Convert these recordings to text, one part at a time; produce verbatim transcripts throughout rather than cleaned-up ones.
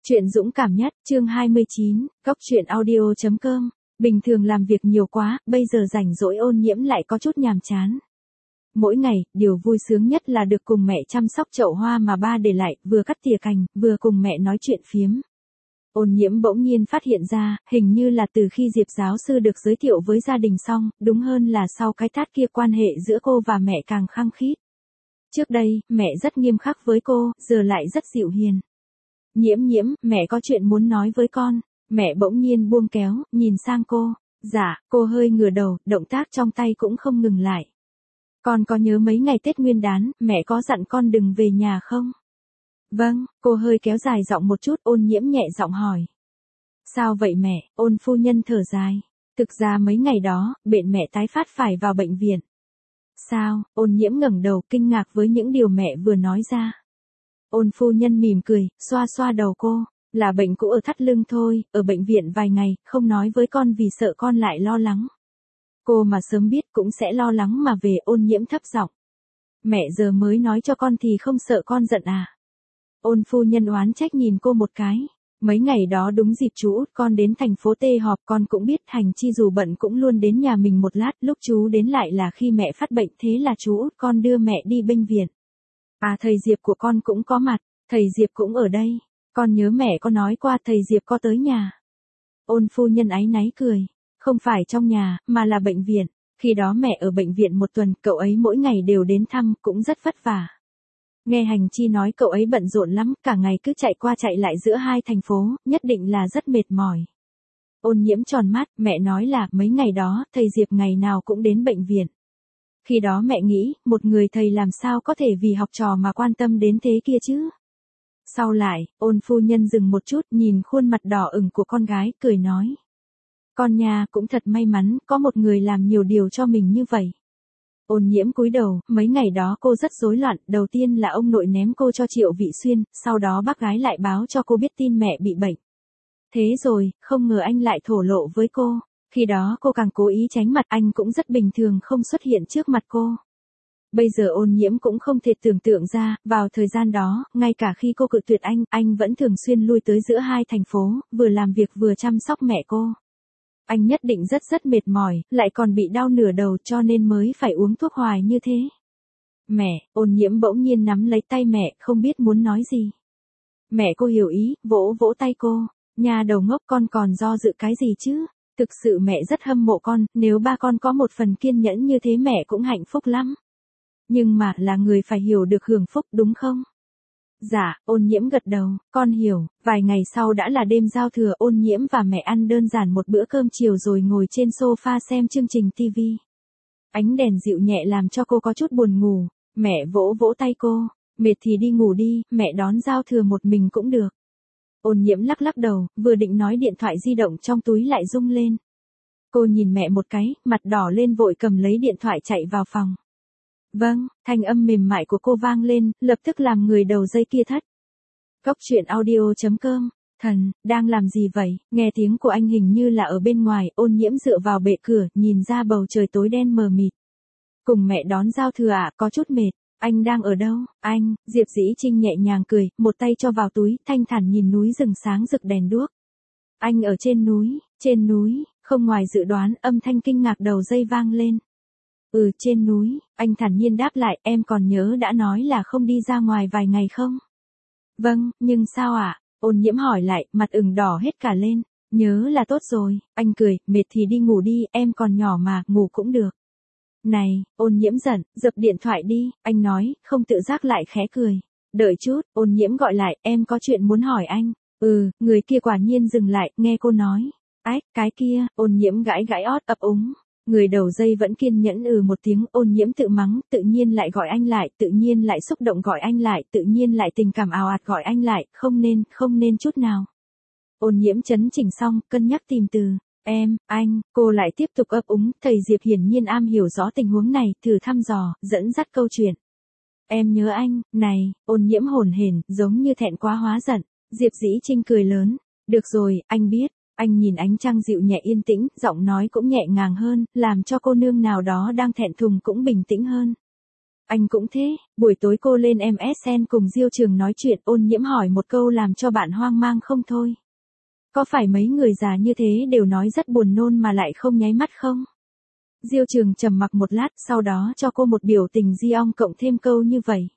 Chuyện dũng cảm nhất, chương hai mươi chín, góc truyện audio chấm com. Bình thường làm việc nhiều quá, bây giờ rảnh rỗi Ôn Nhiễm lại có chút nhàm chán. Mỗi ngày, điều vui sướng nhất là được cùng mẹ chăm sóc chậu hoa mà ba để lại, vừa cắt tỉa cành, vừa cùng mẹ nói chuyện phiếm. Ôn Nhiễm bỗng nhiên phát hiện ra, hình như là từ khi Diệp giáo sư được giới thiệu với gia đình xong, đúng hơn là sau cái tát kia quan hệ giữa cô và mẹ càng khăng khít. Trước đây, mẹ rất nghiêm khắc với cô, giờ lại rất dịu hiền. Nhiễm nhiễm, mẹ có chuyện muốn nói với con. Mẹ bỗng nhiên buông kéo, nhìn sang cô. Dạ, cô hơi ngửa đầu, động tác trong tay cũng không ngừng lại. Con có nhớ mấy ngày Tết Nguyên đán, mẹ có dặn con đừng về nhà không? Vâng, cô hơi kéo dài giọng một chút. Ôn Nhiễm nhẹ giọng hỏi. Sao vậy mẹ? Ôn phu nhân thở dài. Thực ra mấy ngày đó, bệnh mẹ tái phát phải vào bệnh viện. Sao? Ôn Nhiễm ngẩng đầu kinh ngạc với những điều mẹ vừa nói ra. Ôn phu nhân mỉm cười, xoa xoa đầu cô, là bệnh cũ ở thắt lưng thôi, ở bệnh viện vài ngày, không nói với con vì sợ con lại lo lắng. Cô mà sớm biết cũng sẽ lo lắng mà về. Ôn Nhiễm thấp giọng. Mẹ giờ mới nói cho con thì không sợ con giận à? Ôn phu nhân oán trách nhìn cô một cái. Mấy ngày đó đúng dịp chú út con đến thành phố T họp, con cũng biết hành chi dù bận cũng luôn đến nhà mình một lát, lúc chú đến lại là khi mẹ phát bệnh, thế là chú út con đưa mẹ đi bệnh viện. À, thầy Diệp của con cũng có mặt, thầy Diệp cũng ở đây, con nhớ mẹ có nói qua thầy Diệp có tới nhà. Ôn phu nhân áy náy cười, không phải trong nhà, mà là bệnh viện, khi đó mẹ ở bệnh viện một tuần, cậu ấy mỗi ngày đều đến thăm, cũng rất vất vả. Nghe hành chi nói cậu ấy bận rộn lắm, cả ngày cứ chạy qua chạy lại giữa hai thành phố, nhất định là rất mệt mỏi. Ôn Nhiễm tròn mắt, mẹ nói là mấy ngày đó, thầy Diệp ngày nào cũng đến bệnh viện. Khi đó mẹ nghĩ, một người thầy làm sao có thể vì học trò mà quan tâm đến thế kia chứ? Sau lại, ôn phu nhân dừng một chút, nhìn khuôn mặt đỏ ửng của con gái, cười nói. Con nhà cũng thật may mắn, có một người làm nhiều điều cho mình như vậy. Ôn Nhiễm cúi đầu, mấy ngày đó cô rất rối loạn, đầu tiên là ông nội ném cô cho Triệu Vị Xuyên, sau đó bác gái lại báo cho cô biết tin mẹ bị bệnh. Thế rồi, không ngờ anh lại thổ lộ với cô. Khi đó cô càng cố ý tránh mặt, anh cũng rất bình thường không xuất hiện trước mặt cô. Bây giờ Ôn Nhiễm cũng không thể tưởng tượng ra, vào thời gian đó, ngay cả khi cô cự tuyệt anh, anh vẫn thường xuyên lui tới giữa hai thành phố, vừa làm việc vừa chăm sóc mẹ cô. Anh nhất định rất rất mệt mỏi, lại còn bị đau nửa đầu cho nên mới phải uống thuốc hoài như thế. Mẹ, Ôn Nhiễm bỗng nhiên nắm lấy tay mẹ, không biết muốn nói gì. Mẹ cô hiểu ý, vỗ vỗ tay cô. Nhà đầu ngốc, con còn do dự cái gì chứ? Thực sự mẹ rất hâm mộ con, nếu ba con có một phần kiên nhẫn như thế mẹ cũng hạnh phúc lắm. Nhưng mà, là người phải hiểu được hưởng phúc đúng không? Dạ, Ôn Nhiễm gật đầu, con hiểu. Vài ngày sau đã là đêm giao thừa, Ôn Nhiễm và mẹ ăn đơn giản một bữa cơm chiều rồi ngồi trên sofa xem chương trình ti vi. Ánh đèn dịu nhẹ làm cho cô có chút buồn ngủ, mẹ vỗ vỗ tay cô, mệt thì đi ngủ đi, mẹ đón giao thừa một mình cũng được. Ôn Nhiễm lắc lắc đầu, vừa định nói điện thoại di động trong túi lại rung lên. Cô nhìn mẹ một cái, mặt đỏ lên vội cầm lấy điện thoại chạy vào phòng. Vâng, thanh âm mềm mại của cô vang lên, lập tức làm người đầu dây kia thất. Góc truyện audio chấm com. Thần, đang làm gì vậy? Nghe tiếng của anh hình như là ở bên ngoài. Ôn Nhiễm dựa vào bệ cửa, nhìn ra bầu trời tối đen mờ mịt. Cùng mẹ đón giao thừa à, có chút mệt. Anh đang ở đâu? Anh, Diệp Dĩ Trinh nhẹ nhàng cười, một tay cho vào túi, thanh thản nhìn núi rừng sáng rực đèn đuốc. Anh ở trên núi, trên núi, không ngoài dự đoán, âm thanh kinh ngạc đầu dây vang lên. Ừ, trên núi, anh thản nhiên đáp lại, em còn nhớ đã nói là không đi ra ngoài vài ngày không? Vâng, nhưng sao ạ? À? Ôn Nhiễm hỏi lại, mặt ửng đỏ hết cả lên. Nhớ là tốt rồi, anh cười, mệt thì đi ngủ đi, em còn nhỏ mà, ngủ cũng được. Này, Ôn Nhiễm giận, dập điện thoại đi, anh nói, không tự giác lại khẽ cười. Đợi chút, Ôn Nhiễm gọi lại, em có chuyện muốn hỏi anh. Ừ, người kia quả nhiên dừng lại, nghe cô nói. Ách, cái kia, Ôn Nhiễm gãi gãi ót ấp úng. Người đầu dây vẫn kiên nhẫn ừ một tiếng. Ôn Nhiễm tự mắng, tự nhiên lại gọi anh lại, tự nhiên lại xúc động gọi anh lại, tự nhiên lại tình cảm ào ạt gọi anh lại, không nên, không nên chút nào. Ôn Nhiễm chấn chỉnh xong, cân nhắc tìm từ. Em, anh, cô lại tiếp tục ấp úng, thầy Diệp hiển nhiên am hiểu rõ tình huống này, thử thăm dò, dẫn dắt câu chuyện. Em nhớ anh, này, Ôn Nhiễm hồn hển, giống như thẹn quá hóa giận. Diệp Dĩ Trinh cười lớn. Được rồi, anh biết. Anh nhìn ánh trăng dịu nhẹ yên tĩnh, giọng nói cũng nhẹ nhàng hơn, làm cho cô nương nào đó đang thẹn thùng cũng bình tĩnh hơn. Anh cũng thế, buổi tối cô lên em ét en cùng Diêu Trường nói chuyện, Ôn Nhiễm hỏi một câu làm cho bạn hoang mang không thôi. Có phải mấy người già như thế đều nói rất buồn nôn mà lại không nháy mắt không? Diêu Trường trầm mặc một lát, sau đó cho cô một biểu tình di ong cộng thêm câu như vậy.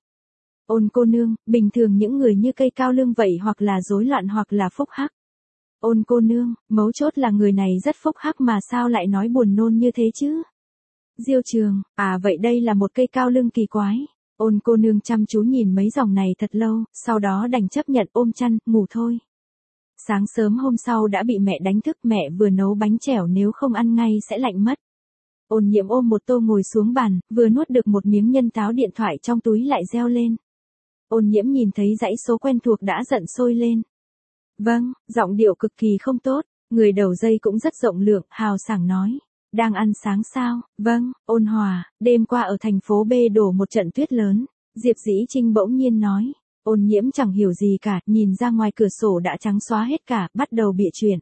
Ôn cô nương, bình thường những người như cây cao lương vậy hoặc là rối loạn hoặc là phúc hắc. Ôn cô nương, mấu chốt là người này rất phúc hắc mà sao lại nói buồn nôn như thế chứ? Diêu Trường, à vậy đây là một cây cao lương kỳ quái. Ôn cô nương chăm chú nhìn mấy dòng này thật lâu, sau đó đành chấp nhận ôm chăn, ngủ thôi. Sáng sớm hôm sau đã bị mẹ đánh thức, mẹ vừa nấu bánh chèo nếu không ăn ngay sẽ lạnh mất. Ôn Nhiễm ôm một tô ngồi xuống bàn, vừa nuốt được một miếng nhân táo, điện thoại trong túi lại reo lên. Ôn Nhiễm nhìn thấy dãy số quen thuộc đã giận sôi lên. Vâng, giọng điệu cực kỳ không tốt, người đầu dây cũng rất rộng lượng, hào sảng nói. Đang ăn sáng sao? Vâng, Ôn Hòa, đêm qua ở thành phố B đổ một trận tuyết lớn. Diệp Dĩ Trinh bỗng nhiên nói. Ôn Nhiễm chẳng hiểu gì cả, nhìn ra ngoài cửa sổ đã trắng xóa hết cả, bắt đầu bịa chuyện.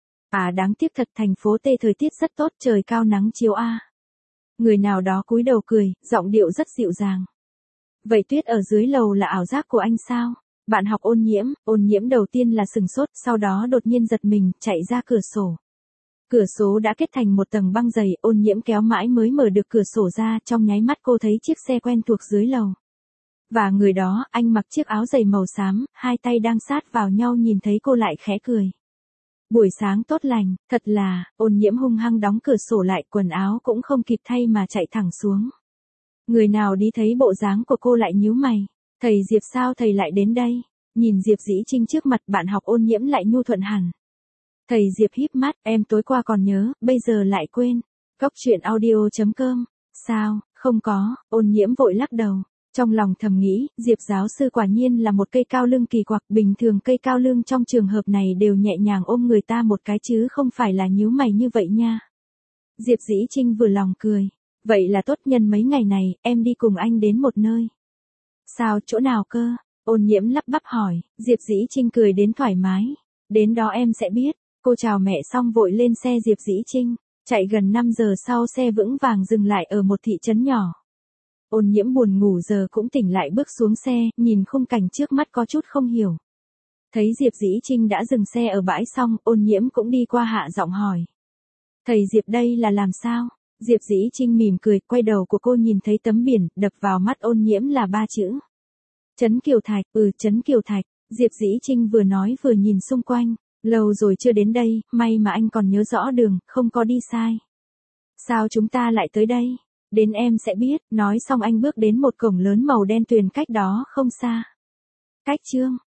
À đáng tiếc thật, thành phố T thời tiết rất tốt, trời cao nắng chiếu a. Người nào đó cúi đầu cười, giọng điệu rất dịu dàng. Vậy tuyết ở dưới lầu là ảo giác của anh sao? Bạn học Ôn Nhiễm, Ôn Nhiễm đầu tiên là sừng sốt, sau đó đột nhiên giật mình, chạy ra cửa sổ. Cửa sổ đã kết thành một tầng băng dày, Ôn Nhiễm kéo mãi mới mở được cửa sổ ra, trong nháy mắt cô thấy chiếc xe quen thuộc dưới lầu. Và người đó, anh mặc chiếc áo dày màu xám, hai tay đang sát vào nhau, nhìn thấy cô lại khẽ cười. Buổi sáng tốt lành, thật là, Ôn Nhiễm hung hăng đóng cửa sổ lại, quần áo cũng không kịp thay mà chạy thẳng xuống. Người nào đi thấy bộ dáng của cô lại nhíu mày. Thầy Diệp sao thầy lại đến đây? Nhìn Diệp Dĩ Trinh trước mặt, bạn học Ôn Nhiễm lại nhu thuận hẳn. Thầy Diệp híp mắt, em tối qua còn nhớ, bây giờ lại quên. Cóc truyện audio chấm com. Sao, không có, Ôn Nhiễm vội lắc đầu. Trong lòng thầm nghĩ, Diệp giáo sư quả nhiên là một cây cao lương kỳ quặc, bình thường cây cao lương trong trường hợp này đều nhẹ nhàng ôm người ta một cái chứ không phải là nhíu mày như vậy nha. Diệp Dĩ Trinh vừa lòng cười. Vậy là tốt, nhân mấy ngày này, em đi cùng anh đến một nơi. Sao, chỗ nào cơ? Ôn Nhiễm lắp bắp hỏi, Diệp Dĩ Trinh cười đến thoải mái. Đến đó em sẽ biết. Cô chào mẹ xong vội lên xe Diệp Dĩ Trinh. Chạy gần năm giờ sau xe vững vàng dừng lại ở một thị trấn nhỏ. Ôn Nhiễm buồn ngủ giờ cũng tỉnh lại, bước xuống xe, nhìn khung cảnh trước mắt có chút không hiểu. Thấy Diệp Dĩ Trinh đã dừng xe ở bãi xong, Ôn Nhiễm cũng đi qua hạ giọng hỏi. Thầy Diệp đây là làm sao? Diệp Dĩ Trinh mỉm cười, quay đầu của cô nhìn thấy tấm biển, đập vào mắt Ôn Nhiễm là ba chữ. Trấn Kiều Thạch, ừ Trấn Kiều Thạch. Diệp Dĩ Trinh vừa nói vừa nhìn xung quanh. Lâu rồi chưa đến đây, may mà anh còn nhớ rõ đường, không có đi sai. Sao chúng ta lại tới đây? Đến em sẽ biết. Nói xong anh bước đến một cổng lớn màu đen tuyền cách đó không xa. Cách chương.